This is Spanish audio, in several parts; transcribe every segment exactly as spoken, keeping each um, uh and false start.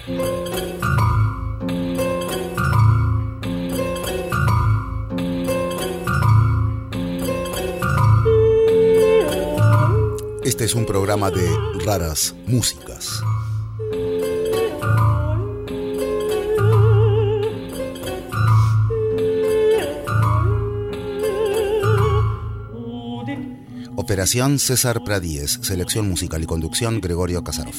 Este es un programa de raras músicas. Operación César Pradíez, selección musical y conducción Gregorio Kasarov.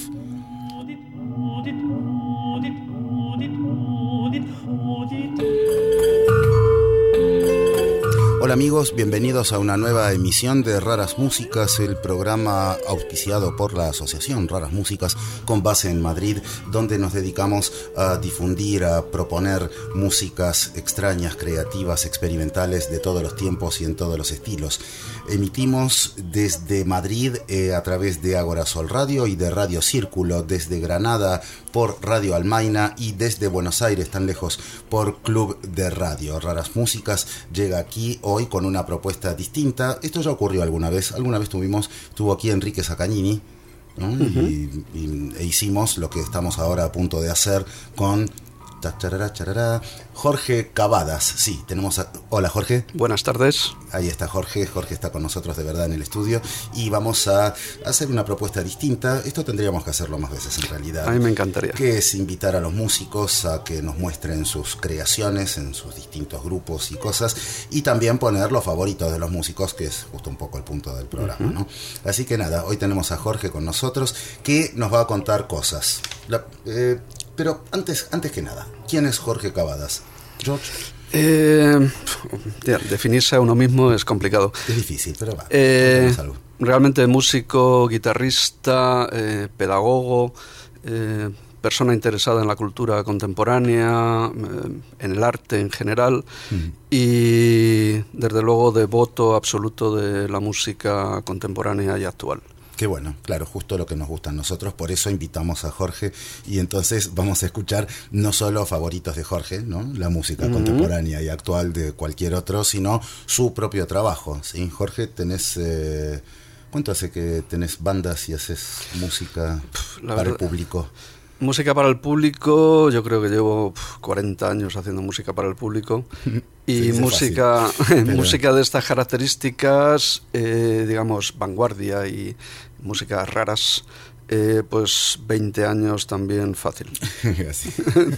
Hola amigos, bienvenidos a una nueva emisión de Raras Músicas, el programa auspiciado por la Asociación Raras Músicas con base en Madrid, donde nos dedicamos a difundir, a proponer músicas extrañas, creativas, experimentales de todos los tiempos y en todos los estilos. Emitimos desde Madrid eh, a través de Ágora Sol Radio y de Radio Círculo, desde Granada por Radio Almaina y desde Buenos Aires, tan lejos, por Club de Radio. Raras Músicas llega aquí hoy con una propuesta distinta. Esto ya ocurrió alguna vez. Alguna vez tuvimos, tuvo aquí Enrique Saccagnini, ¿no? Uh-huh. y, y, e hicimos lo que estamos ahora a punto de hacer con Charará, charará. Jorge Cavadas, sí, tenemos a... Hola Jorge. Buenas tardes. Ahí está Jorge, Jorge está con nosotros de verdad en el estudio y vamos a hacer una propuesta distinta. Esto tendríamos que hacerlo más veces en realidad. A mí me encantaría. Que es invitar a los músicos a que nos muestren sus creaciones en sus distintos grupos y cosas, y también poner los favoritos de los músicos, que es justo un poco el punto del programa, uh-huh. ¿no? Así que nada, hoy tenemos a Jorge con nosotros que nos va a contar cosas. La, eh, Pero antes, antes que nada, ¿quién es Jorge Cavadas? George. Eh, definirse a uno mismo es complicado. Es difícil, pero va. Eh, realmente músico, guitarrista, eh, pedagogo, eh, persona interesada en la cultura contemporánea, eh, en el arte en general, uh-huh. y desde luego devoto absoluto de la música contemporánea y actual. Qué bueno, claro, justo lo que nos gusta a nosotros, por eso invitamos a Jorge y entonces vamos a escuchar no solo favoritos de Jorge, ¿no? La música uh-huh. contemporánea y actual de cualquier otro, sino su propio trabajo, ¿sí? Jorge, tenés, eh, ¿cuánto hace que tenés bandas y haces música La para verdad, el público? Música para el público, yo creo que llevo cuarenta años haciendo música para el público. Y música, fácil, pero... música de estas características, eh, digamos, vanguardia y músicas raras, eh, pues veinte años también fácil. Así.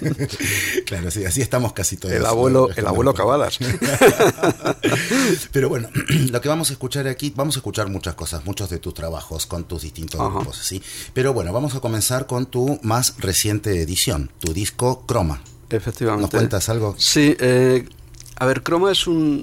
Claro, sí, así estamos casi todos. El abuelo, el abuelo Cavadas. Pero bueno, lo que vamos a escuchar aquí, vamos a escuchar muchas cosas, muchos de tus trabajos con tus distintos Ajá. grupos, ¿sí? Pero bueno, vamos a comenzar con tu más reciente edición, tu disco Croma. Efectivamente. ¿Nos cuentas algo? Sí, eh, a ver, Croma es un...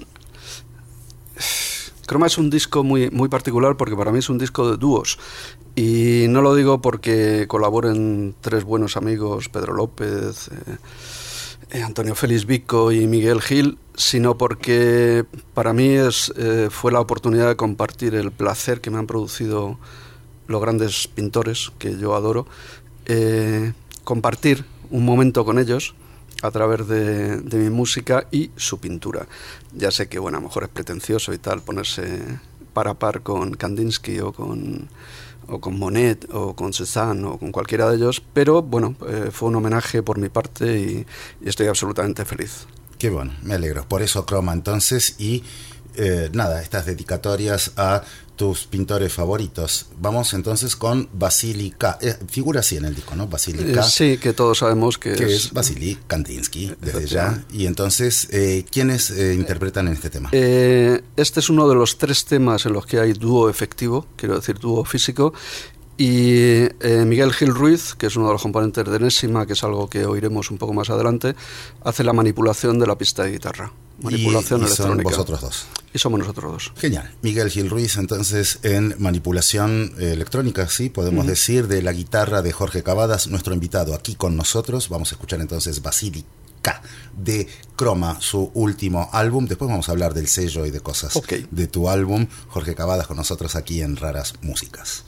Croma es un disco muy, muy particular porque para mí es un disco de dúos. Y no lo digo porque colaboren tres buenos amigos, Pedro López, eh, eh, Antonio Félix Vico y Miguel Gil, sino porque para mí es, eh, fue la oportunidad de compartir el placer que me han producido los grandes pintores que yo adoro, eh, compartir un momento con ellos a través de, de mi música y su pintura. Ya sé que, bueno, a lo mejor es pretencioso y tal ponerse par a par con Kandinsky o con, o con Monet o con Cézanne o con cualquiera de ellos, pero bueno, eh, fue un homenaje por mi parte y, y estoy absolutamente feliz. Qué bueno, me alegro. Por eso Croma entonces y eh, nada, estas dedicatorias a tus pintores favoritos. Vamos entonces con Vasily K. Eh, figura así en el disco, ¿no? Vasily K. Eh, sí, que todos sabemos que, que es... es Vasily Kandinsky, desde ya. Y entonces, eh, ¿quiénes eh, interpretan en este tema? Eh, este es uno de los tres temas en los que hay dúo efectivo, quiero decir dúo físico, y eh, Miguel Gil Ruiz, que es uno de los componentes de Enésima, que es algo que oiremos un poco más adelante, hace la manipulación de la pista de guitarra. Manipulación y, y electrónica. Son vosotros dos. Y somos nosotros dos. Genial. Miguel Gil Ruiz, entonces, en manipulación eh, electrónica, sí, podemos uh-huh. decir, de la guitarra de Jorge Cavadas, nuestro invitado aquí con nosotros. Vamos a escuchar entonces Vasily K. de Croma, su último álbum. Después vamos a hablar del sello y de cosas okay. de tu álbum. Jorge Cavadas con nosotros aquí en Raras Músicas.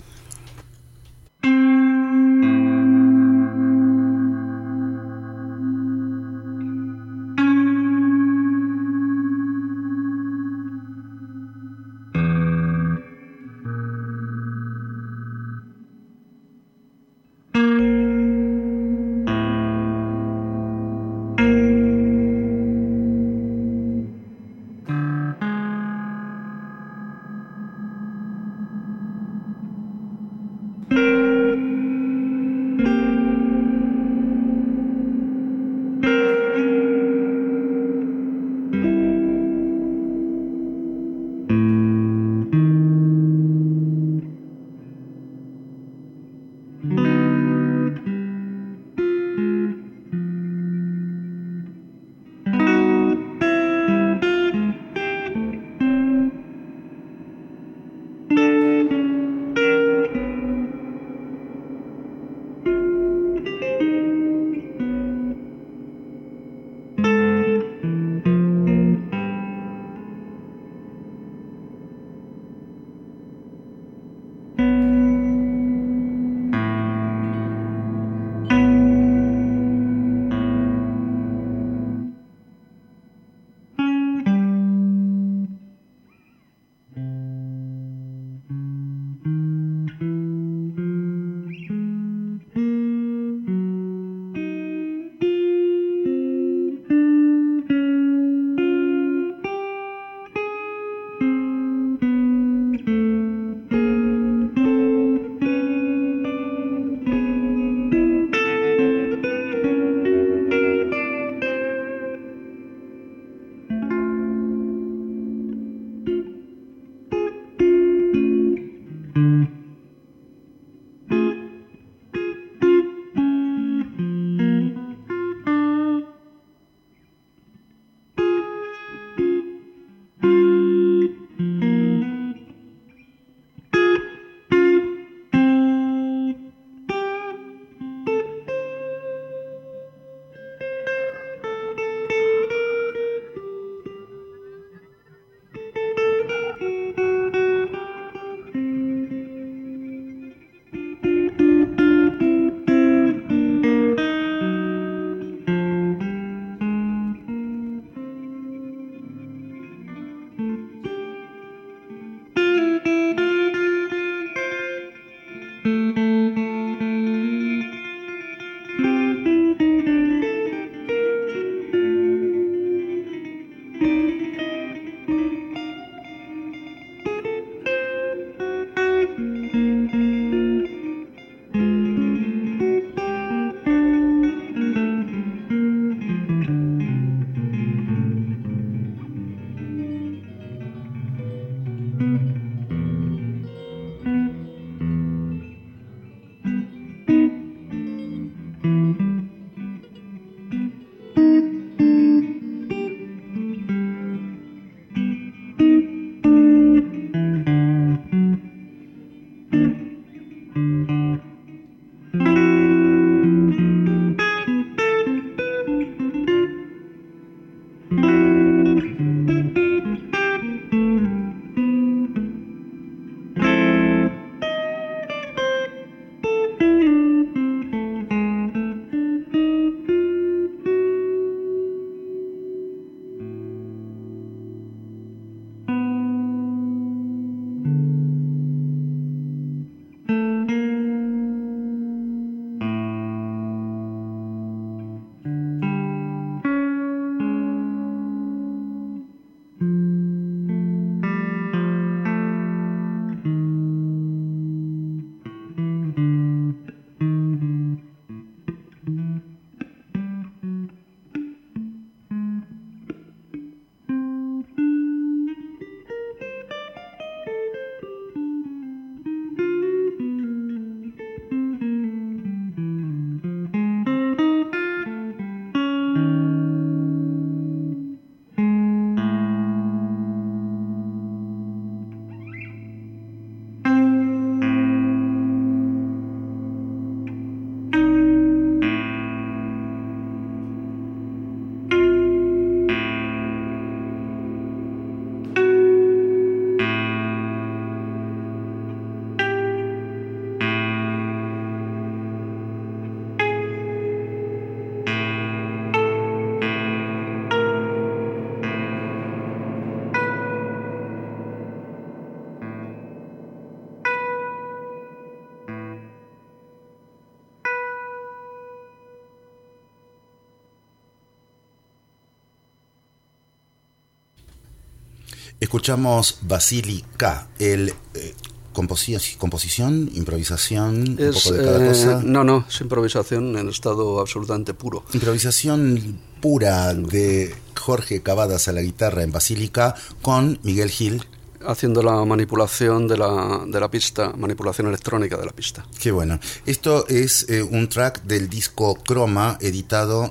Escuchamos Vasily K., el eh, composi- composición, improvisación, es, un poco de cada eh, cosa. No, no, es improvisación en estado absolutamente puro. Improvisación pura de Jorge Cavadas a la guitarra en Vasily K. con Miguel Gil. Haciendo la manipulación de la, de la pista, manipulación electrónica de la pista. Qué bueno. Esto es eh, un track del disco Croma, editado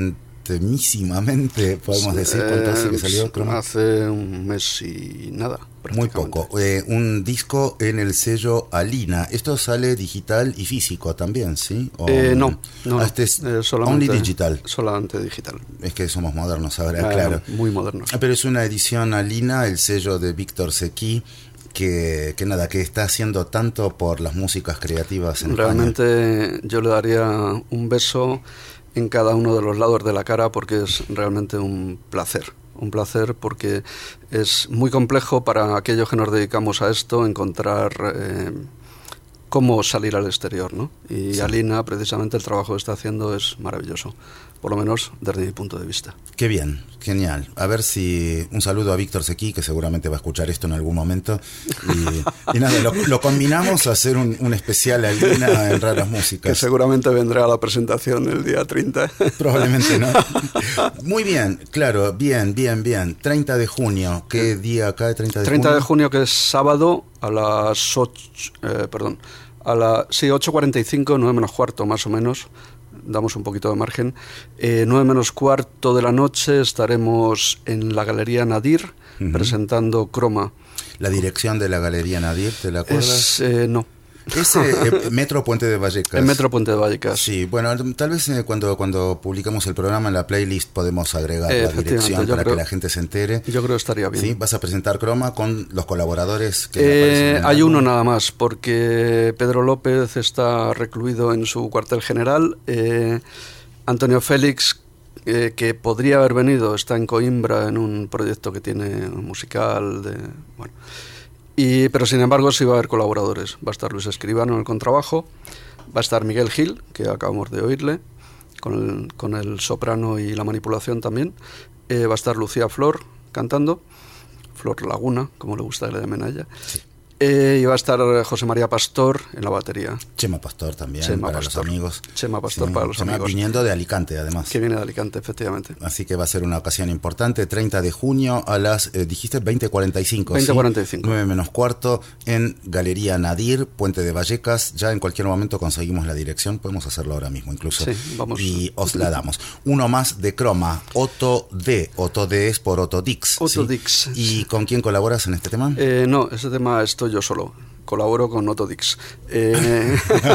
recientemente, podemos decir. ¿Cuánto hace que salió Croma? Hace un mes y nada. Muy poco. Eh, un disco en el sello Alina. Esto sale digital y físico también, ¿sí? O, eh, no, no. Ah, este es eh, solamente, only digital. Solamente digital. Es que somos modernos ahora, eh, claro. Muy modernos. Pero es una edición Alina, el sello de Víctor Sequí, que, que nada, que está haciendo tanto por las músicas creativas en Realmente España. Yo le daría un beso en cada uno de los lados de la cara porque es realmente un placer. Un placer porque es muy complejo para aquellos que nos dedicamos a esto encontrar eh, cómo salir al exterior, ¿no? Y sí. Alina, precisamente, el trabajo que está haciendo es maravilloso, por lo menos desde mi punto de vista. Qué bien, genial. A ver si... Un saludo a Víctor Sequí, que seguramente va a escuchar esto en algún momento. Y, y nada, lo, lo combinamos a hacer un, un especial Alina en Raras Músicas. Que seguramente vendrá a la presentación el día treinta. Probablemente no. Muy bien, claro, bien, bien, bien. treinta de junio, ¿qué día cae? treinta de junio. treinta de junio, que es sábado, a las ocho... Eh, perdón, a las... Sí, ocho cuarenta y cinco, nueve menos cuarto más o menos. Damos un poquito de margen. Eh, nueve menos cuarto de la noche estaremos en la Galería Nadir, uh-huh, presentando Croma. ¿La dirección de la Galería Nadir, te la acuerdas? Es, eh, no. Es eh, Metro Puente de Vallecas. En Metro Puente de Vallecas. Sí, bueno, tal vez eh, cuando, cuando publicamos el programa en la playlist podemos agregar eh, la dirección para creo, que la gente se entere. Yo creo que estaría bien. ¿Sí? ¿Vas a presentar Croma con los colaboradores que eh, Hay álbum? Uno nada más, porque Pedro López está recluido en su cuartel general. Eh, Antonio Félix, eh, que podría haber venido, está en Coimbra en un proyecto que tiene musical de... bueno. Y, pero sin embargo sí va a haber colaboradores. Va a estar Luis Escribano en el contrabajo, va a estar Miguel Gil, que acabamos de oírle, con el, con el soprano y la manipulación también. Eh, va a estar Lucía Flor cantando, Flor Laguna, como le gusta que le llamen a ella. Sí. Eh, y va a estar José María Pastor en la batería. Chema Pastor también, Chema para Pastor. los amigos. Chema Pastor sí, para los Chema amigos. Viniendo de Alicante, además. Que viene de Alicante, efectivamente. Así que va a ser una ocasión importante. treinta de junio a las, eh, dijiste, veinte cuarenta y cinco. veinte cuarenta y cinco. nueve menos cuarto, en Galería Nadir, Puente de Vallecas. Ya en cualquier momento conseguimos la dirección. Podemos hacerlo ahora mismo, incluso. Sí, vamos. Y os la damos. Uno más de Croma, Otto D. Otto D es por Otto Dix. Otto ¿sí? Dix. ¿Y con quién colaboras en este tema? Eh, no, este tema estoy yo solo. Colaboro con Otto Dix. Eh,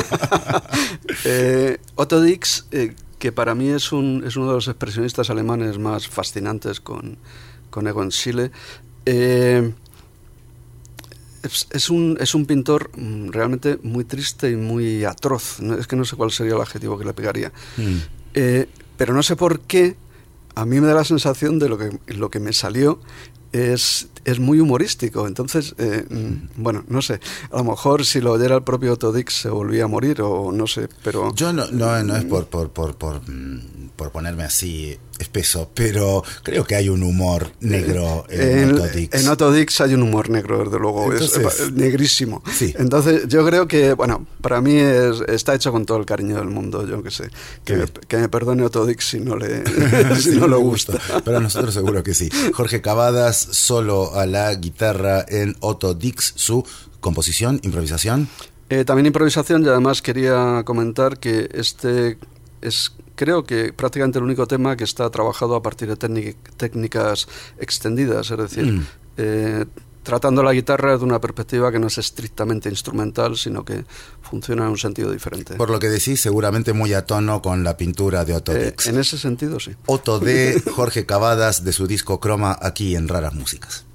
eh, Otto Dix, eh, que para mí es, un, es uno de los expresionistas alemanes más fascinantes con, con Egon Schiele. Eh, es, es, un, es un pintor realmente muy triste y muy atroz. Es que no sé cuál sería el adjetivo que le pegaría. Mm. Eh, pero no sé por qué, a mí me da la sensación de lo que, lo que me salió es, es muy humorístico. Entonces, eh, bueno, no sé, a lo mejor si lo oyera el propio Otto Dix se volvía a morir o no sé, pero... Yo no, no, no es por, por, por, por, por ponerme así espeso, pero creo que hay un humor negro en, en Otto Dix. En Otto Dix hay un humor negro, desde luego. Entonces, es negrísimo. Sí. Entonces yo creo que, bueno, para mí es, está hecho con todo el cariño del mundo, yo que sé. Que, me, que me perdone Otto Dix si no le, si sí, no le gusta. gusta. Pero a nosotros seguro que sí. Jorge Cavadas, solo a la guitarra en Otto Dix, su composición, improvisación. Eh, también improvisación, y además quería comentar que este es... creo que prácticamente el único tema que está trabajado a partir de técnicas extendidas, es decir, mm. eh, tratando la guitarra de una perspectiva que no es estrictamente instrumental, sino que funciona en un sentido diferente. Por lo que decís, seguramente muy a tono con la pintura de Otto eh, Dix. En ese sentido, sí. Otto D, Jorge Cavadas, de su disco Croma, aquí en Raras Músicas.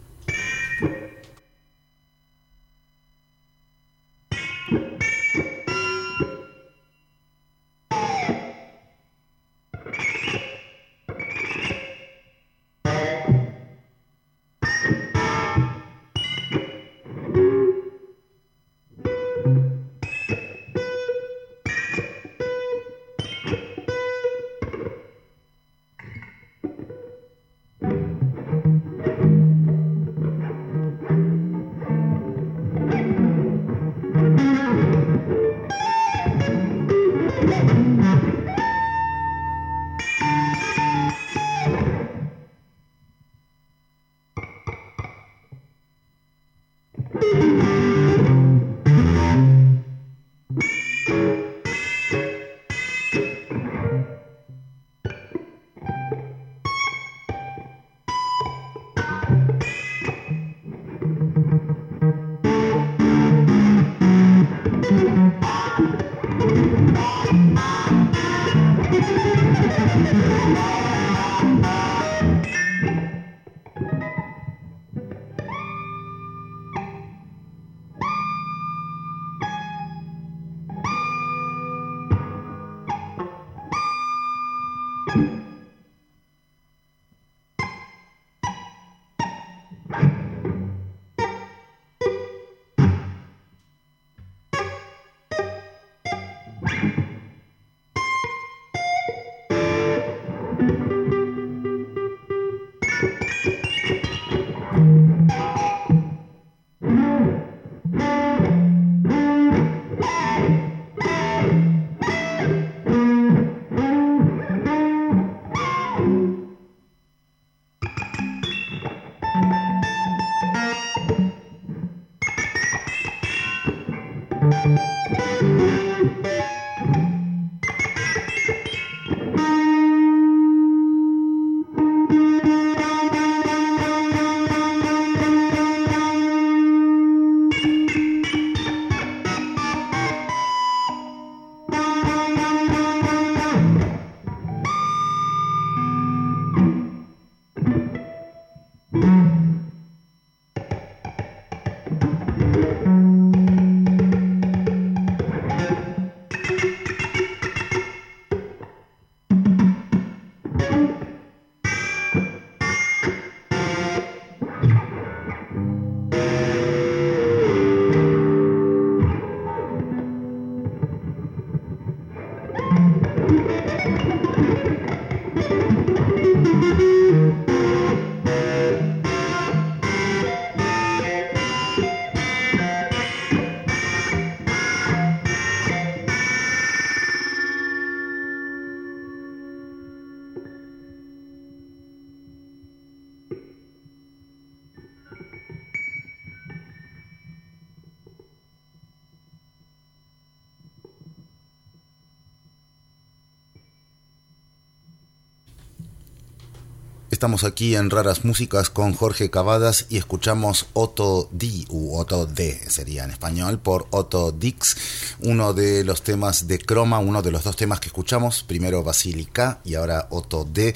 Estamos aquí en Raras Músicas con Jorge Cavadas y escuchamos Otto D, u Otto D sería en español, por Otto Dix, uno de los temas de Croma, uno de los dos temas que escuchamos, primero Basilica y ahora Otto D,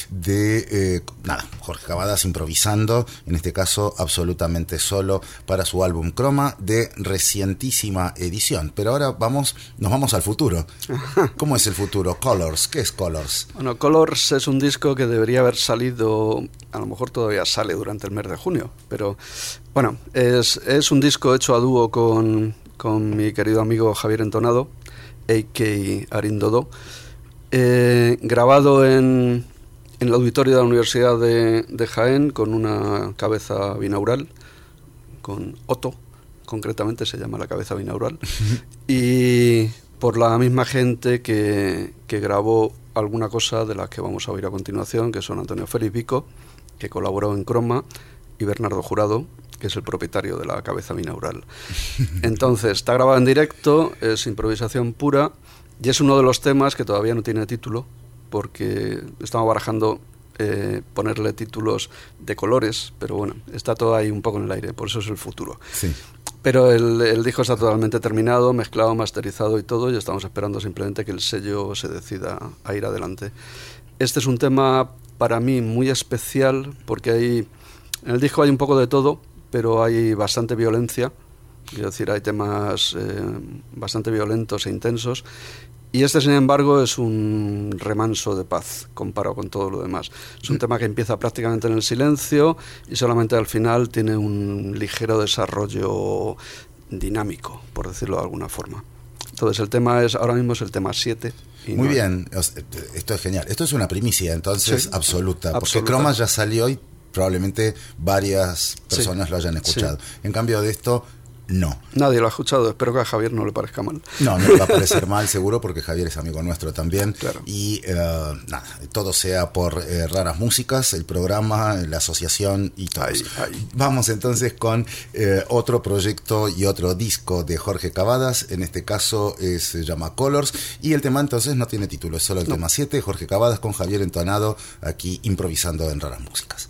de, eh, nada, Jorge Cavadas improvisando, en este caso absolutamente solo para su álbum Croma, de recientísima edición. Pero ahora vamos, nos vamos al futuro. ¿Cómo es el futuro? Colors, ¿qué es Colors? Bueno, Colors es un disco que debería haber salido, a lo mejor todavía sale durante el mes de junio, pero bueno, es, es un disco hecho a dúo con, con mi querido amigo Javier Entonado, a k a Arindodó, eh, grabado en, en el auditorio de la Universidad de, de Jaén, con una cabeza binaural, con Otto, concretamente se llama la cabeza binaural, y por la misma gente que, que grabó alguna cosa de las que vamos a oír a continuación, que son Antonio Félix Vico, que colaboró en Croma, y Bernardo Jurado, que es el propietario de la cabeza binaural. Entonces, está grabado en directo, es improvisación pura, y es uno de los temas que todavía no tiene título, porque estamos barajando eh, ponerle títulos de colores, pero bueno, está todo ahí un poco en el aire, por eso es el futuro. Sí. Pero el, el disco está totalmente terminado, mezclado, masterizado y todo, y estamos esperando simplemente que el sello se decida a ir adelante. Este es un tema para mí muy especial, porque hay, en el disco hay un poco de todo, pero hay bastante violencia, es decir, hay temas eh, bastante violentos e intensos, y este, sin embargo, es un remanso de paz comparado con todo lo demás. Es un tema que empieza prácticamente en el silencio y solamente al final tiene un ligero desarrollo dinámico, por decirlo de alguna forma. Entonces el tema es, ahora mismo es el tema siete. Muy no bien, esto es genial. Esto es una primicia, entonces, sí, absoluta, porque absoluta. Croma ya salió y probablemente varias personas sí, lo hayan escuchado. Sí. En cambio de esto, No. Nadie lo ha escuchado, espero que a Javier no le parezca mal. No, no le va a parecer mal seguro porque Javier es amigo nuestro también. Claro. Y uh, nada, todo sea por eh, Raras Músicas, el programa, la asociación y todo. Ahí, ahí. Vamos entonces con eh, otro proyecto y otro disco de Jorge Cavadas. En este caso es, se llama Colors y el tema entonces no tiene título, es solo el no. tema siete. Jorge Cavadas con Javier entonado aquí improvisando en Raras Músicas.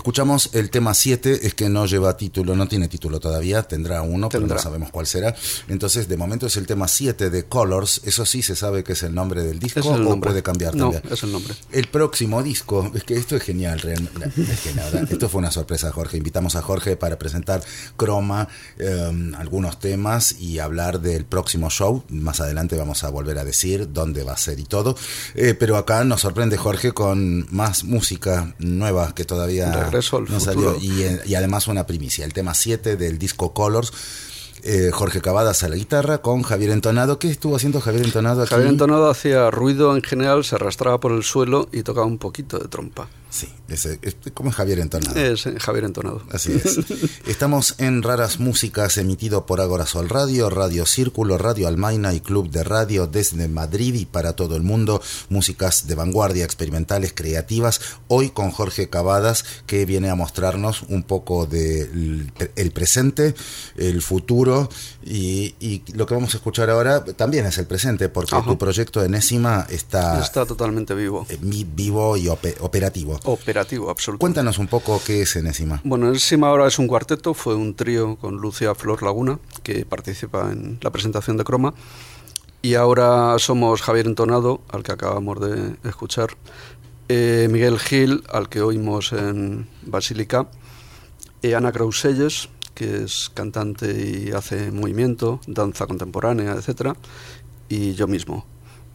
Escuchamos el tema siete, es que no lleva título, no tiene título todavía, tendrá uno, Tendrá. pero no sabemos cuál será. Entonces, de momento es el tema siete de Colors, eso sí se sabe que es el nombre del disco, Es el o nombre. puede cambiar No, también. es el nombre. El próximo disco, es que esto es genial, realmente. Es que nada, esto fue una sorpresa, Jorge. Invitamos a Jorge para presentar Croma, eh, algunos temas y hablar del próximo show. Más adelante vamos a volver a decir dónde va a ser y todo. Eh, pero acá nos sorprende Jorge con más música nueva que todavía Regreso al no futuro. salió. Y, y además una primicia, el tema siete del disco Colors. Eh, Jorge Cavadas a la guitarra con Javier Entonado. ¿Qué estuvo haciendo Javier Entonado aquí? Javier Entonado hacía ruido en general, se arrastraba por el suelo y tocaba un poquito de trompa. Sí, ese, es, ¿cómo es Javier Entonado? Es Javier Entonado. Así es. Estamos en Raras Músicas, emitido por Agora Sol Radio, Radio Círculo, Radio Almaina y Club de Radio desde Madrid y para todo el mundo. Músicas de vanguardia, experimentales, creativas. Hoy con Jorge Cavadas, que viene a mostrarnos un poco del el presente, el futuro y, y lo que vamos a escuchar ahora también es el presente, porque Ajá. tu proyecto Enésima está, Está totalmente vivo. eh, vivo y ope- operativo. Operativo, absoluto. Cuéntanos un poco qué es Enésima. Bueno, Enésima ahora es un cuarteto, fue un trío con Lucia Flor Laguna, que participa en la presentación de Croma, y ahora somos Javier Entonado, al que acabamos de escuchar, eh, Miguel Gil, al que oímos en Basílica, eh, Ana Krauselles, que es cantante y hace movimiento, danza contemporánea, etcétera, y yo mismo.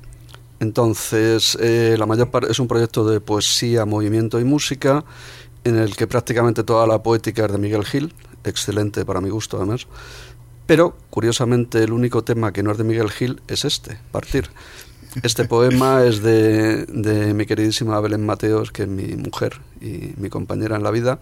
Entonces, eh, la mayor parte es un proyecto de poesía, movimiento y música, en el que prácticamente toda la poética es de Miguel Gil, excelente para mi gusto además, pero curiosamente el único tema que no es de Miguel Gil es este, Partir. Este poema es de, de mi queridísima Belén Mateos, que es mi mujer y mi compañera en la vida,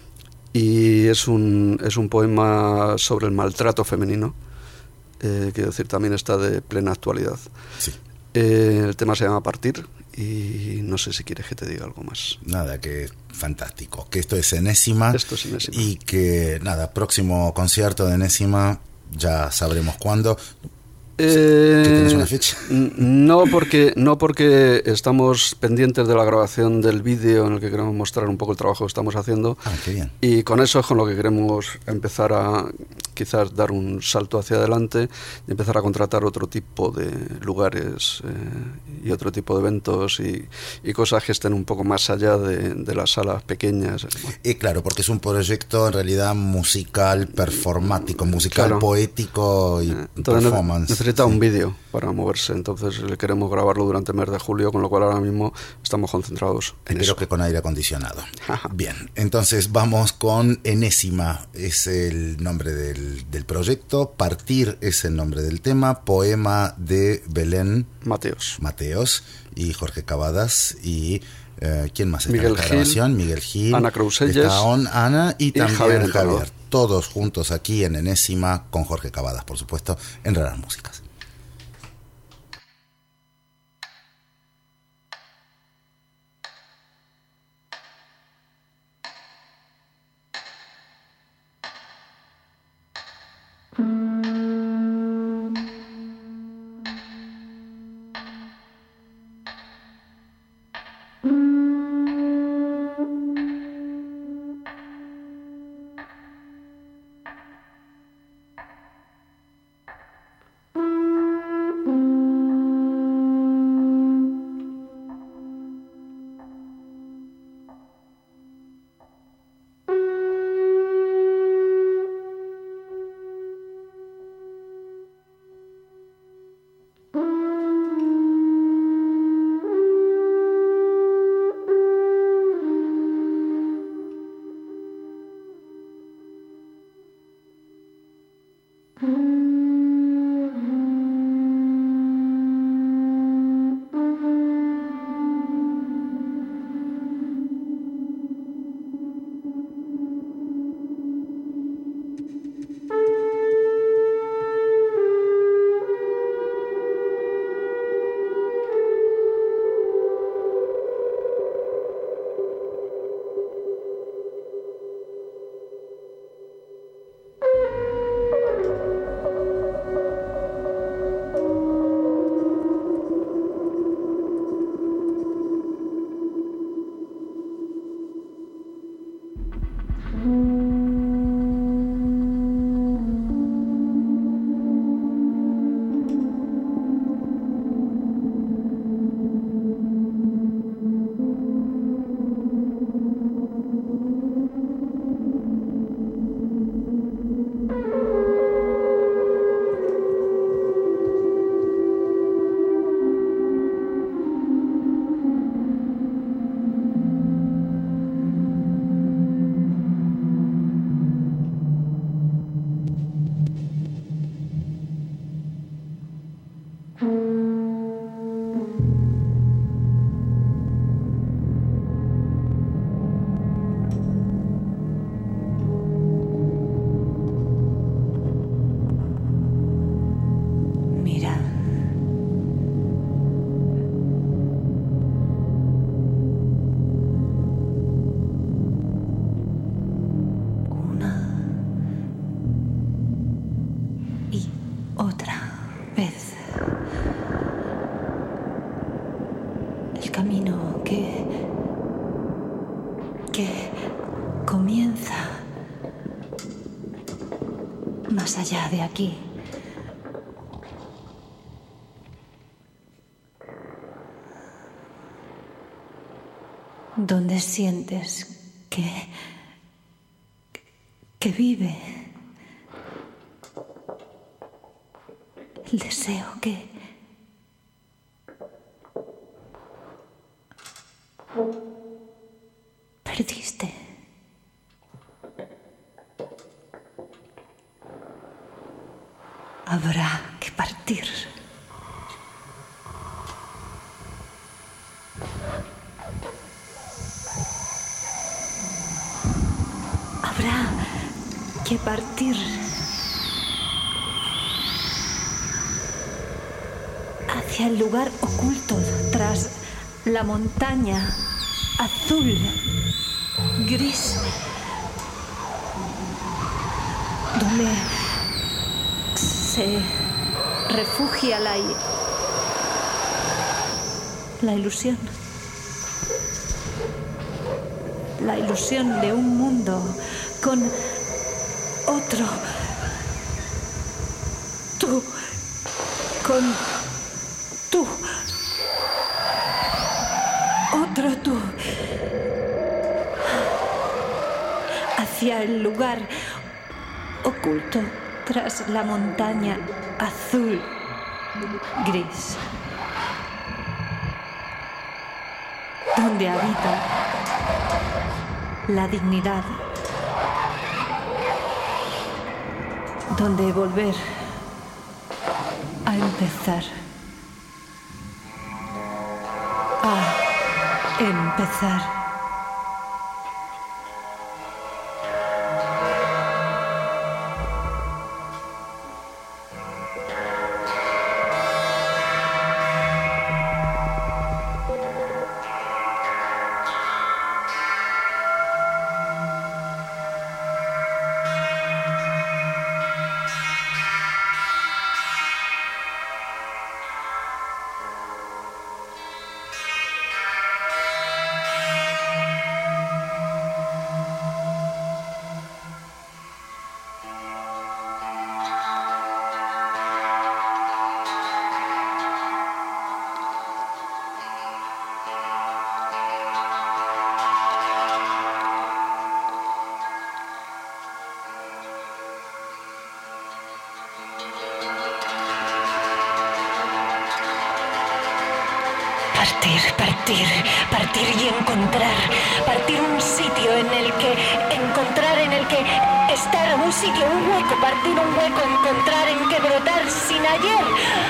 y es un, es un poema sobre el maltrato femenino, eh, quiero decir, también está de plena actualidad. Sí. Eh, el tema se llama Partir y no sé si quieres que te diga algo más. Nada, que fantástico. Que esto es Enésima. Esto es Enésima. Y que, nada, próximo concierto de Enésima, ya sabremos cuándo. Eh, ¿Que tienes una fecha? No porque, no porque estamos pendientes de la grabación del vídeo en el que queremos mostrar un poco el trabajo que estamos haciendo. Ah, qué bien. Y con eso es con lo que queremos empezar a quizás dar un salto hacia adelante y empezar a contratar otro tipo de lugares eh, y otro tipo de eventos y, y cosas que estén un poco más allá de, de las salas pequeñas. Y claro, porque es un proyecto en realidad musical, performático, musical, Claro. poético y Entonces performance. necesita Sí. un vídeo para moverse, entonces le queremos grabarlo durante el mes de julio, con lo cual ahora mismo estamos concentrados en Espero eso. que con aire acondicionado. Bien, entonces vamos con Enésima, es el nombre del, del proyecto, Partir es el nombre del tema, poema de Belén Mateos. Mateos y Jorge Cavadas y eh, ¿quién más está Miguel en esta Gil, grabación? Miguel Gil, Ana Krauselles, está On, Ana y, y también Javier Javier, Entonado. todos juntos aquí en Enésima con Jorge Cavadas, por supuesto, en Raras Músicas. que... que comienza más allá de aquí. Donde sientes que... que vive el deseo que... perdiste. Habrá que partir. Habrá que partir hacia el lugar oculto tras la montaña azul, gris, donde se refugia la, la ilusión. La ilusión de un mundo con otro tú, con tú, otro tú, hacia el lugar oculto tras la montaña azul, gris, donde habita la dignidad, donde volver a empezar, a empezar. Partir, partir, partir y encontrar, partir un sitio en el que, encontrar en el que estar, un sitio, un hueco, partir un hueco, encontrar en que brotar sin ayer.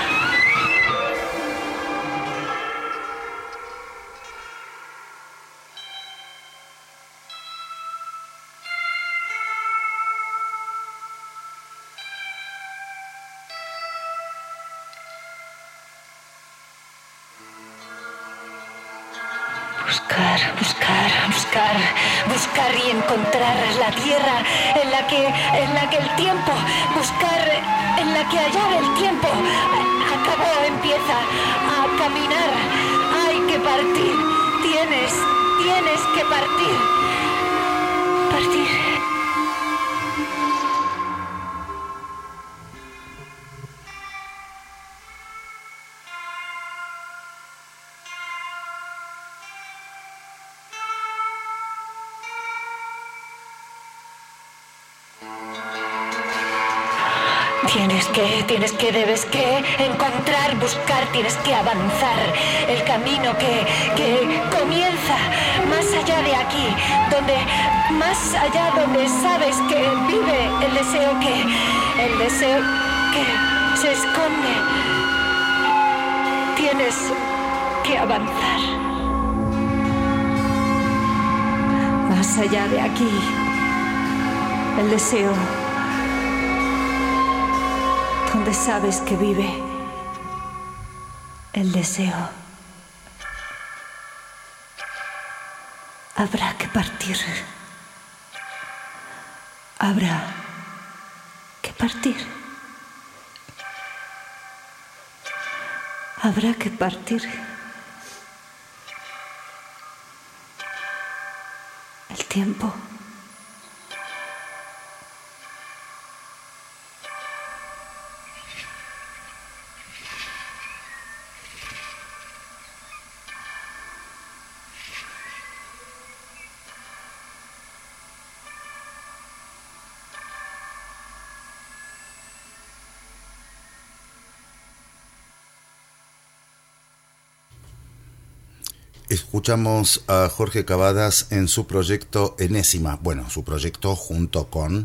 Buscar, buscar, buscar, buscar y encontrar la tierra en la que, en la que el tiempo, buscar en la que hallar el tiempo acabó, empieza a caminar. Hay que partir, tienes, tienes que partir, partir. Tienes que, tienes que, debes que encontrar, buscar, tienes que avanzar el camino que, que comienza más allá de aquí, donde, más allá donde sabes que vive el deseo que, el deseo que se esconde. Tienes que avanzar más allá de aquí, el deseo donde sabes que vive el deseo. Habrá que partir. Habrá que partir. Habrá que partir. tiempo. Escuchamos a Jorge Cavadas en su proyecto Enésima, bueno, su proyecto junto con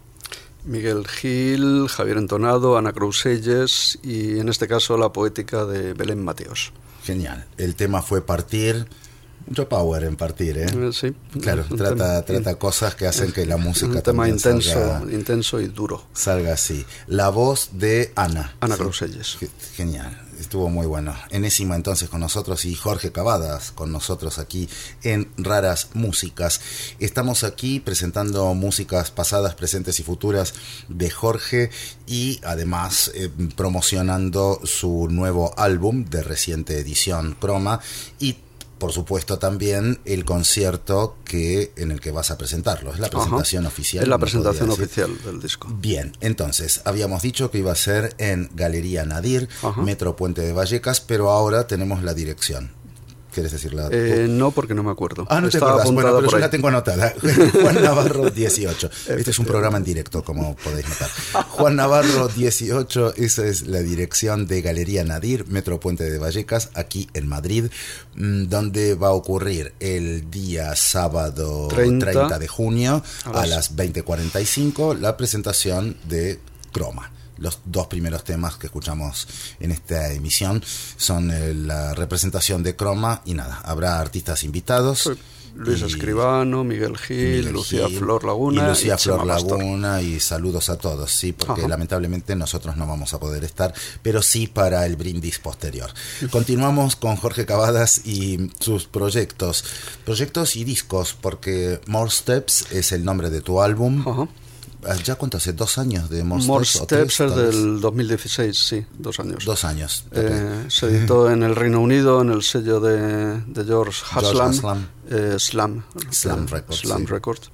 Miguel Gil, Javier Entonado, Ana Crouselles y en este caso la poética de Belén Mateos. Genial. El tema fue Partir. Mucho power en Partir, ¿eh? Eh, sí. Claro, Un trata, tema, trata cosas que hacen que la música un tema también intenso, salga, intenso y duro. salga así. La voz de Ana. Ana ¿sí? Crouselles. Genial, estuvo muy bueno. Enésima entonces con nosotros y Jorge Cavadas con nosotros aquí en Raras Músicas. Estamos aquí presentando músicas pasadas, presentes y futuras de Jorge y además eh, promocionando su nuevo álbum de reciente edición, Croma, y por supuesto también el concierto que en el que vas a presentarlo. Es la presentación Ajá. oficial. Es la presentación decir. oficial del disco. Bien, entonces habíamos dicho que iba a ser en Galería Nadir, Ajá. Metro Puente de Vallecas, pero ahora tenemos la dirección. ¿Quieres decirla? Eh, no, porque no me acuerdo. Ah, no te Estaba acuerdas. Bueno, apuntada pero por yo ahí. la tengo anotada. Juan Navarro dieciocho. Este es un programa en directo, como podéis notar. Juan Navarro dieciocho, esa es la dirección de Galería Nadir, Metro Puente de Vallecas, aquí en Madrid, donde va a ocurrir el día sábado treinta, treinta de junio a a las, las veinte cuarenta y cinco la presentación de Croma. Los dos primeros temas que escuchamos en esta emisión son eh, la representación de Croma y nada, habrá artistas invitados. Sí. Luis y, Escribano, Miguel Gil, Miguel Lucía Gil, Flor Laguna y Lucía y Flor Chema Pastor. Laguna y saludos a todos, sí, porque Ajá. lamentablemente nosotros no vamos a poder estar, pero sí para el brindis posterior. Continuamos con Jorge Cavadas y sus proyectos, proyectos y discos, porque More Steps es el nombre de tu álbum. Ajá. ¿Ya cuánto hace? ¿Dos años de More, More Steps? Steps ¿O tres, es tal vez? del dos mil dieciséis, sí, dos años. Dos años. Eh, se editó en el Reino Unido en el sello de, de George Haslam, Haslam. Eh, Slam, Slam eh, Records, Slam sí. Records.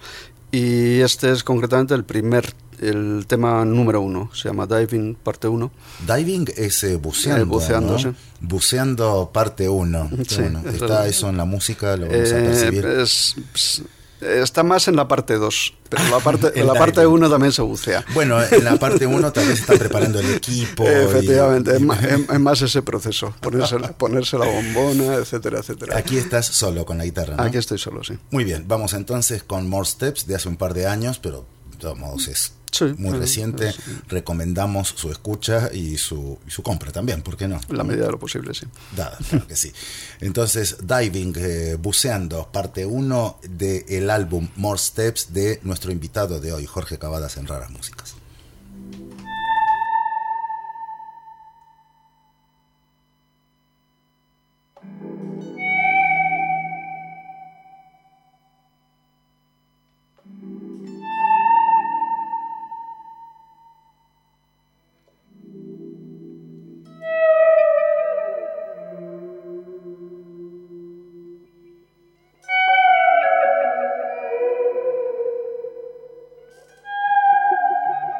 Y este es concretamente el primer, el tema número uno, se llama Diving, parte uno. Diving es eh, buceando, Eh, buceando, ¿no? sí. Buceando parte uno. Sí, Bueno, es está el- eso en la música, lo vamos a Eh, percibir. es- es- está más en la parte dos, pero la parte, El en la parte diving. uno también se bucea. Bueno, en la parte uno tal vez está preparando el equipo. Efectivamente, y- es, más, es- es más ese proceso, ponerse, ponerse la bombona, etcétera, etcétera. Aquí estás solo con la guitarra, ¿no? Aquí estoy solo, sí. Muy bien, vamos entonces con More Steps de hace un par de años, pero de todos modos es Sí, muy eh, reciente. es- Recomendamos su escucha y su, y su compra también, ¿por qué no? En la medida de lo posible, sí. Dada, claro que sí. Entonces, Diving, eh, buceando, parte uno del álbum More Steps de nuestro invitado de hoy, Jorge Cavadas en Raras Músicas. Thank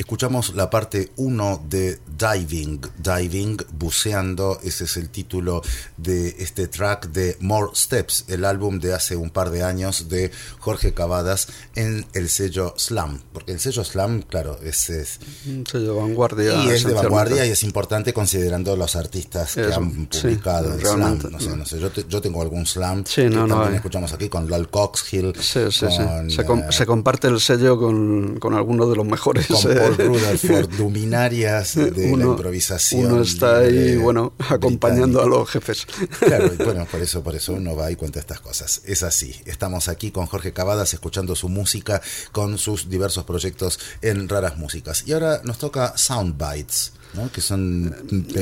escuchamos la parte uno de Diving, Diving, buceando, ese es el título de este track de More Steps, el álbum de hace un par de años de Jorge Cavadas en el sello Slam, porque el sello Slam, claro, es, es un sello de vanguardia. Y es de vanguardia y es importante considerando los artistas que es, han publicado sí, el Slam. No sé, no sé, yo, te, yo tengo algún Slam sí, que no, también no, escuchamos aquí con Lal Coxhill. Sí, sí, con, sí. Se, com- uh, se comparte el sello con, con algunos de los mejores. Con Paul Rutherford, luminarias de uno, la improvisación. Uno está ahí, bueno, acompañando británica. A los jefes. Claro, y bueno, por eso, por eso uno va y cuenta estas cosas. Es así. Estamos aquí con Jorge Cavadas escuchando su música con sus diversos proyectos en Raras Músicas. Y ahora nos toca Soundbites, ¿no? Que son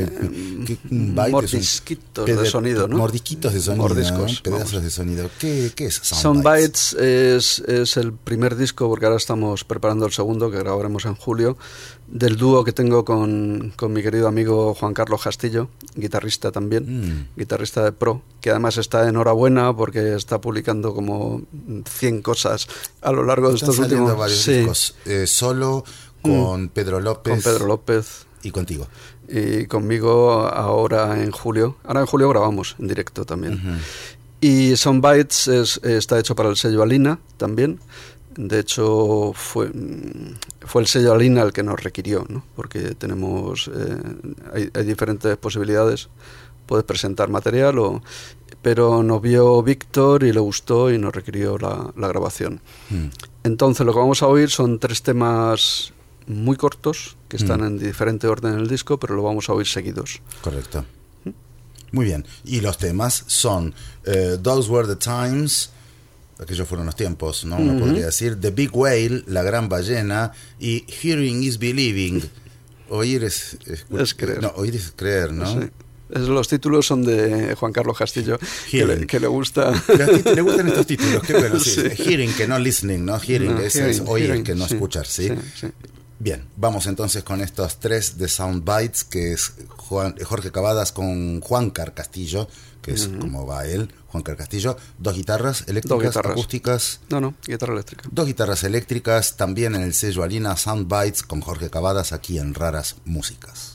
eh, que, mordisquitos de sonido, ¿no? Mordisquitos de sonido, Mordiscos, ¿no? Pedazos vamos. de sonido. ¿Qué, qué es Soundbites? Soundbites es, es el primer disco, porque ahora estamos preparando el segundo, que grabaremos en julio, del dúo que tengo con, con mi querido amigo Juan Carlos Castillo, guitarrista también, mm. guitarrista de pro, que además está de enhorabuena porque está publicando como cien cosas a lo largo de Están estos últimos varios sí. discos, eh, solo con mm. Pedro López. Con Pedro López. Y contigo. Y conmigo ahora en julio. Ahora en julio grabamos en directo también. Uh-huh. Y Soundbites es, está hecho para el sello Alina también. De hecho, fue, fue el sello Alina el que nos requirió, ¿no? Porque tenemos eh, hay, hay diferentes posibilidades. Puedes presentar material, o, pero nos vio Víctor y le gustó y nos requirió la, la grabación. Uh-huh. Entonces lo que vamos a oír son tres temas muy cortos, que están mm. en diferente orden en el disco, pero lo vamos a oír seguidos. Correcto. ¿Mm? Muy bien. Y los temas son uh, Those Were the Times, aquellos fueron los tiempos, ¿no? Uno mm-hmm. podría decir The Big Whale, La Gran Ballena, y Hearing is Believing. Oír es, es, es creer. No, oír es creer, ¿no? Sí. Es, los títulos son de Juan Carlos Castillo, que le, que le gusta. Le gustan estos títulos, qué bueno. Sí. Sí. Hearing, que no listening, ¿no? Hearing, no, es, hearing es oír, hearing, que no sí, escuchar, ¿sí? sí, sí. Bien, vamos entonces con estos tres de Soundbites, que es Juan, Jorge Cavadas con Juancar Castillo, que es uh-huh. como va él, Juancar Castillo, dos guitarras eléctricas, dos guitarras. acústicas. No, no, guitarra eléctrica. Dos guitarras eléctricas, también en el sello Alina, Soundbites con Jorge Cavadas aquí en Raras Músicas.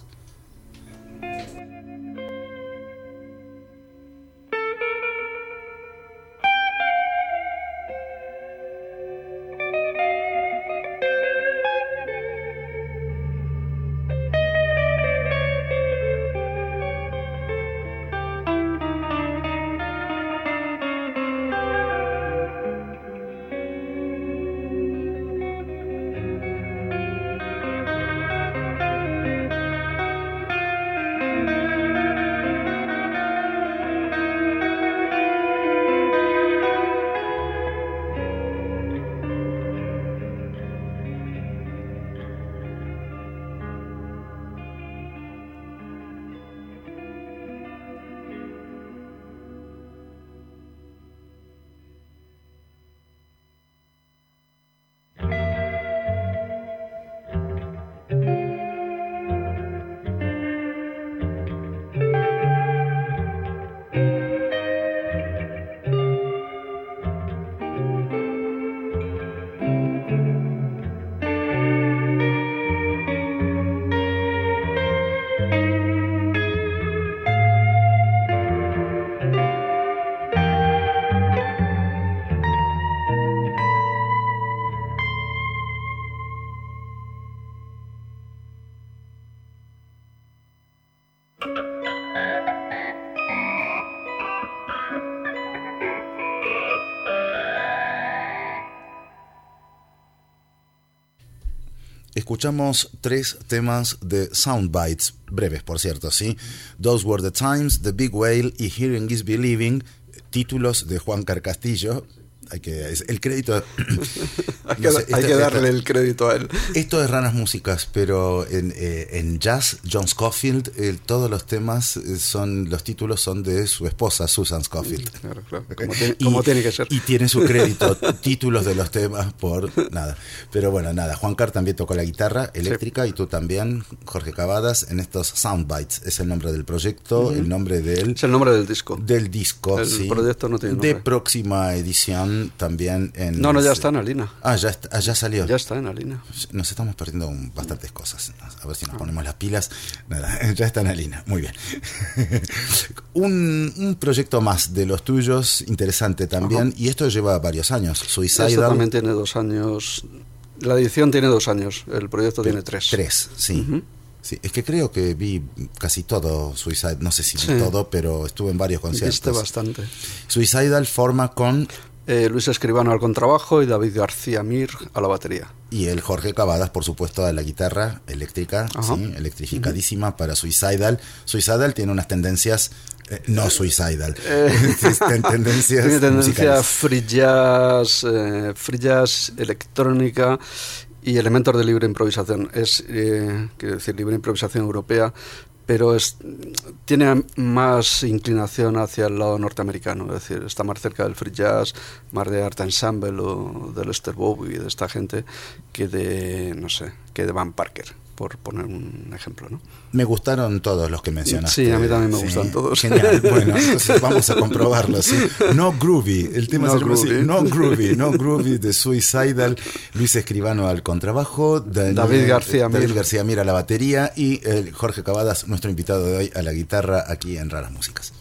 Escuchamos tres temas de Soundbites, breves por cierto, ¿sí? Those Were the Times, The Big Whale y Hearing is Believing, títulos de Juancar Castillo. Hay que, el crédito hay que, no sé, hay esto, que darle esto, el crédito a él. Esto es Raras Músicas, pero en, eh, en jazz, John Scofield, eh, todos los temas son, los títulos son de su esposa Susan Scofield. Claro, claro, como, tiene, y, como tiene que ser. Y tiene su crédito, títulos de los temas por nada. Pero bueno, nada, Juancar también tocó la guitarra eléctrica, sí. Y tú también, Jorge Cavadas, en estos Soundbites. Es el nombre del proyecto, uh-huh. el nombre del... Es el nombre del disco. Del disco, el sí. El proyecto no tiene nombre. De próxima edición grabación también en... No, no, ya está en Alina. Ah, ya, está, ah, ya salió. Ya está en Alina. Nos estamos perdiendo bastantes cosas. A ver si nos ponemos las pilas. Nada, ya está en Alina. Muy bien. un, un proyecto más de los tuyos, interesante también. Ajá. Y esto lleva varios años. Suicidal. Esto también tiene dos años. La edición tiene dos años. El proyecto tiene tres. Tres, sí. Uh-huh. Sí, es que creo que vi casi todo Suicide, no sé si vi sí. todo, pero estuve en varios conciertos. Viste bastante. Suicidal forma con... Eh, Luis Escribano al contrabajo y David García Mir a la batería. Y el Jorge Cavadas, por supuesto, a la guitarra eléctrica, ¿sí? Electrificadísima uh-huh. para Suicidal. Suicidal tiene unas tendencias... Eh, no Suicidal. Eh, tendencias tiene tendencia free jazz, eh, free jazz, electrónica... y elementos de libre improvisación. Es, eh, quiero decir, libre improvisación europea, pero es, tiene más inclinación hacia el lado norteamericano, es decir, está más cerca del free jazz, más de Art Ensemble o de Lester Bowie, de esta gente, que de, no sé, que de Van Parker, por poner un ejemplo, ¿no? Me gustaron todos los que mencionaste. Sí, a mí también me sí, gustan todos. Genial, bueno, entonces vamos a comprobarlo, ¿sí? No Groovy, el tema no se llama así, No Groovy, No Groovy de Suicidal, Luis Escribano al contrabajo, Daniel, David García Mir. David García Mir a la batería y eh, Jorge Cavadas, nuestro invitado de hoy, a la guitarra aquí en Raras Músicas.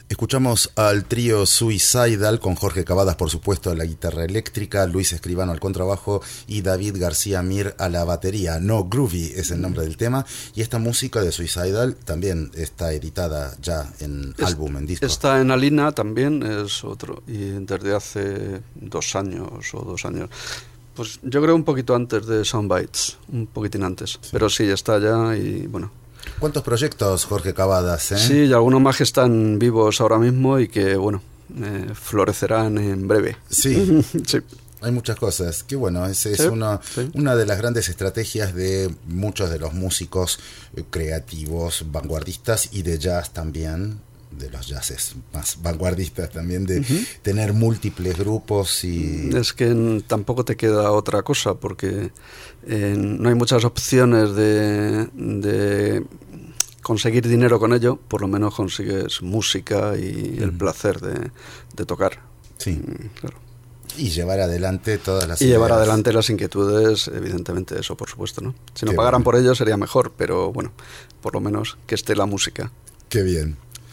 Escuchamos al trío Suicidal con Jorge Cavadas, por supuesto, a la guitarra eléctrica, Luis Escribano al contrabajo y David García Mir a la batería. No Groovy es el nombre del tema, y esta música de Suicidal también está editada ya en es, álbum, en disco. Está en Alina también, es otro, y desde hace dos años o dos años. Pues yo creo un poquito antes de Soundbites, un poquitín antes, sí. Pero sí, está ya y bueno. ¿Cuántos proyectos, Jorge Cavadas? ¿eh? Sí, y algunos más que están vivos ahora mismo y que, bueno, eh, florecerán en breve. Sí, sí. Hay muchas cosas. Qué bueno, esa es sí, una, sí. una de las grandes estrategias de muchos de los músicos creativos, vanguardistas y de jazz también, de los jazzes más vanguardistas también, de uh-huh. tener múltiples grupos y... Es que en, tampoco te queda otra cosa, porque eh, no hay muchas opciones de, de conseguir dinero con ello, por lo menos consigues música y uh-huh. el placer de, de tocar. Sí, claro. Y llevar adelante todas las Y ideas. llevar adelante las inquietudes, evidentemente eso, por supuesto, ¿no? Si no Qué pagaran bueno. por ello sería mejor, pero bueno, por lo menos que esté la música. Qué bien.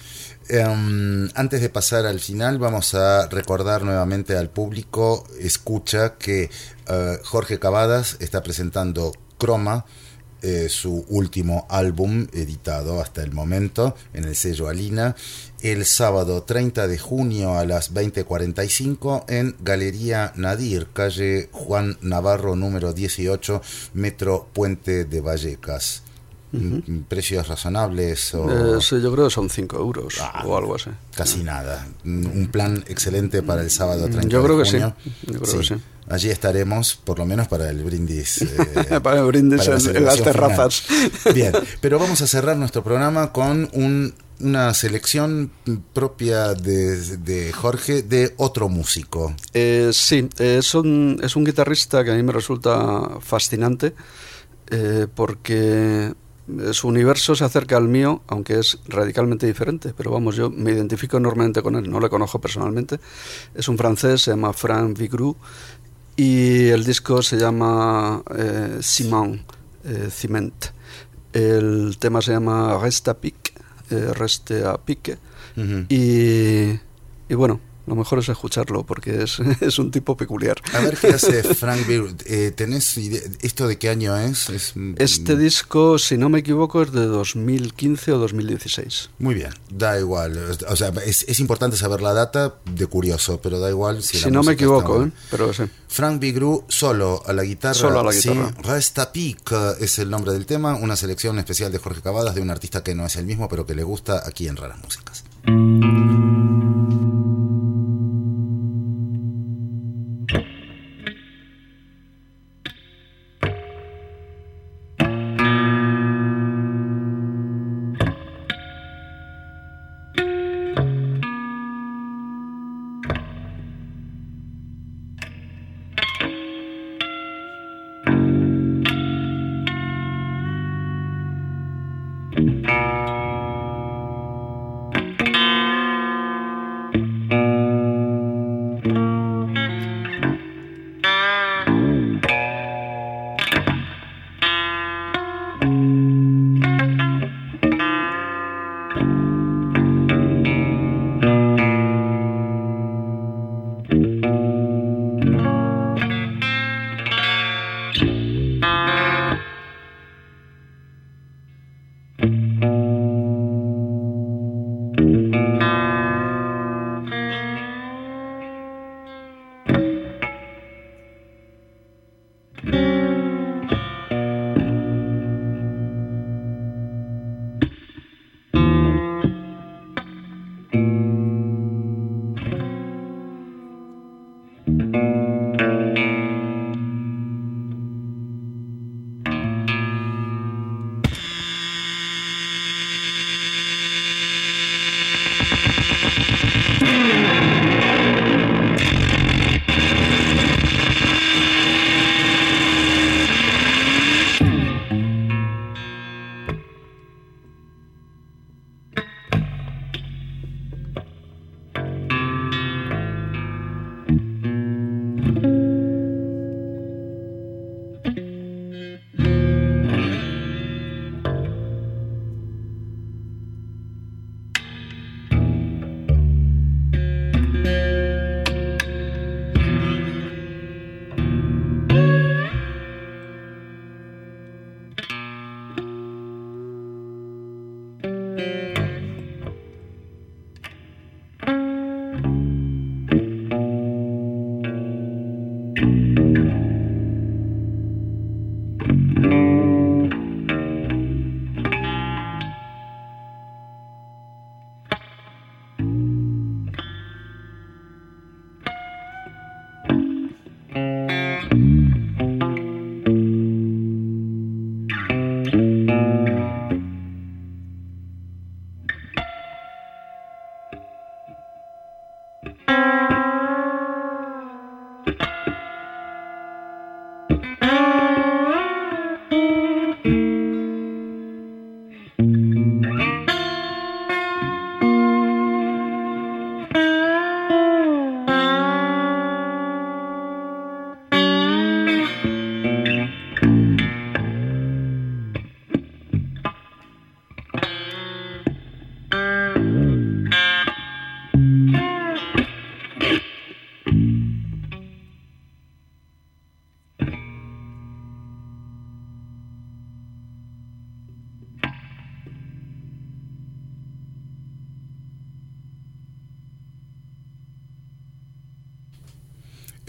Um, antes de pasar al final, vamos a recordar nuevamente al público escucha que uh, Jorge Cavadas está presentando Croma, eh, su último álbum editado hasta el momento en el sello Alina, el sábado treinta de junio a las veinte cuarenta y cinco en Galería Nadir, calle Juan Navarro número dieciocho, Metro Puente de Vallecas. Uh-huh. ¿Precios razonables? O... Eh, sí, yo creo que son cinco euros ah, o algo así. Casi nada. Un plan excelente para el sábado treinta yo creo de que junio. Sí. Yo creo sí. que sí. Allí estaremos, por lo menos para el brindis. Eh, para el brindis para en, en las terrazas. Final. Bien, pero vamos a cerrar nuestro programa con un, una selección propia de, de Jorge, de otro músico. Eh, sí, es un, es un guitarrista que a mí me resulta fascinante, eh, porque... su universo se acerca al mío, aunque es radicalmente diferente, pero vamos, yo me identifico enormemente con él, no le conozco personalmente. Es un francés, se llama Frank Vigroux, y el disco se llama eh, Ciment, eh, Ciment. El tema se llama Reste à pic, eh, Reste à pique, uh-huh. y, y bueno, lo mejor es escucharlo porque es, es un tipo peculiar. A ver qué hace Frank Vigroux. Eh, ¿Tenés idea? ¿Esto de qué año es? es? Este disco, si no me equivoco, es de dos mil quince o dos mil dieciséis. Muy bien, da igual. O sea, es, es importante saber la data de curioso, pero da igual si, si la no me equivoco, está... ¿eh? Pero sí. Frank Vigroux solo a la guitarra. Solo a la guitarra. Sí, Reste à pic es el nombre del tema, una selección especial de Jorge Cavadas, de un artista que no es el mismo, pero que le gusta aquí en Raras Músicas.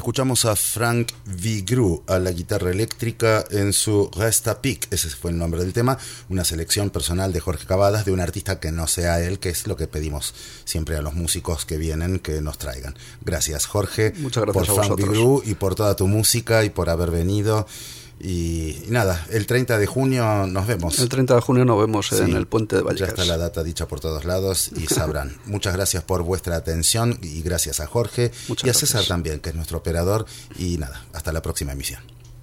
escuchamos a Frank Vigru a la guitarra eléctrica en su Resta Pic, ese fue el nombre del tema, una selección personal de Jorge Cavadas de un artista que no sea él, que es lo que pedimos siempre a los músicos que vienen que nos traigan. Gracias, Jorge. Muchas gracias por a Frank Vigru y por toda tu música y por haber venido. Y, y nada, el treinta de junio nos vemos. El treinta de junio nos vemos sí, en el Puente de Vallecas. Ya está la data dicha por todos lados y sabrán. Muchas gracias por vuestra atención y gracias a Jorge Muchas y a gracias. César también, que es nuestro operador. Y nada, hasta la próxima emisión.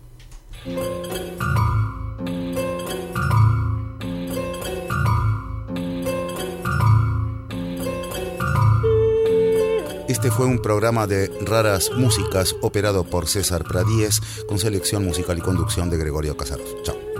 Este fue un programa de Raras Músicas operado por César Pradíez con selección musical y conducción de Gregorio Casaros. Chao.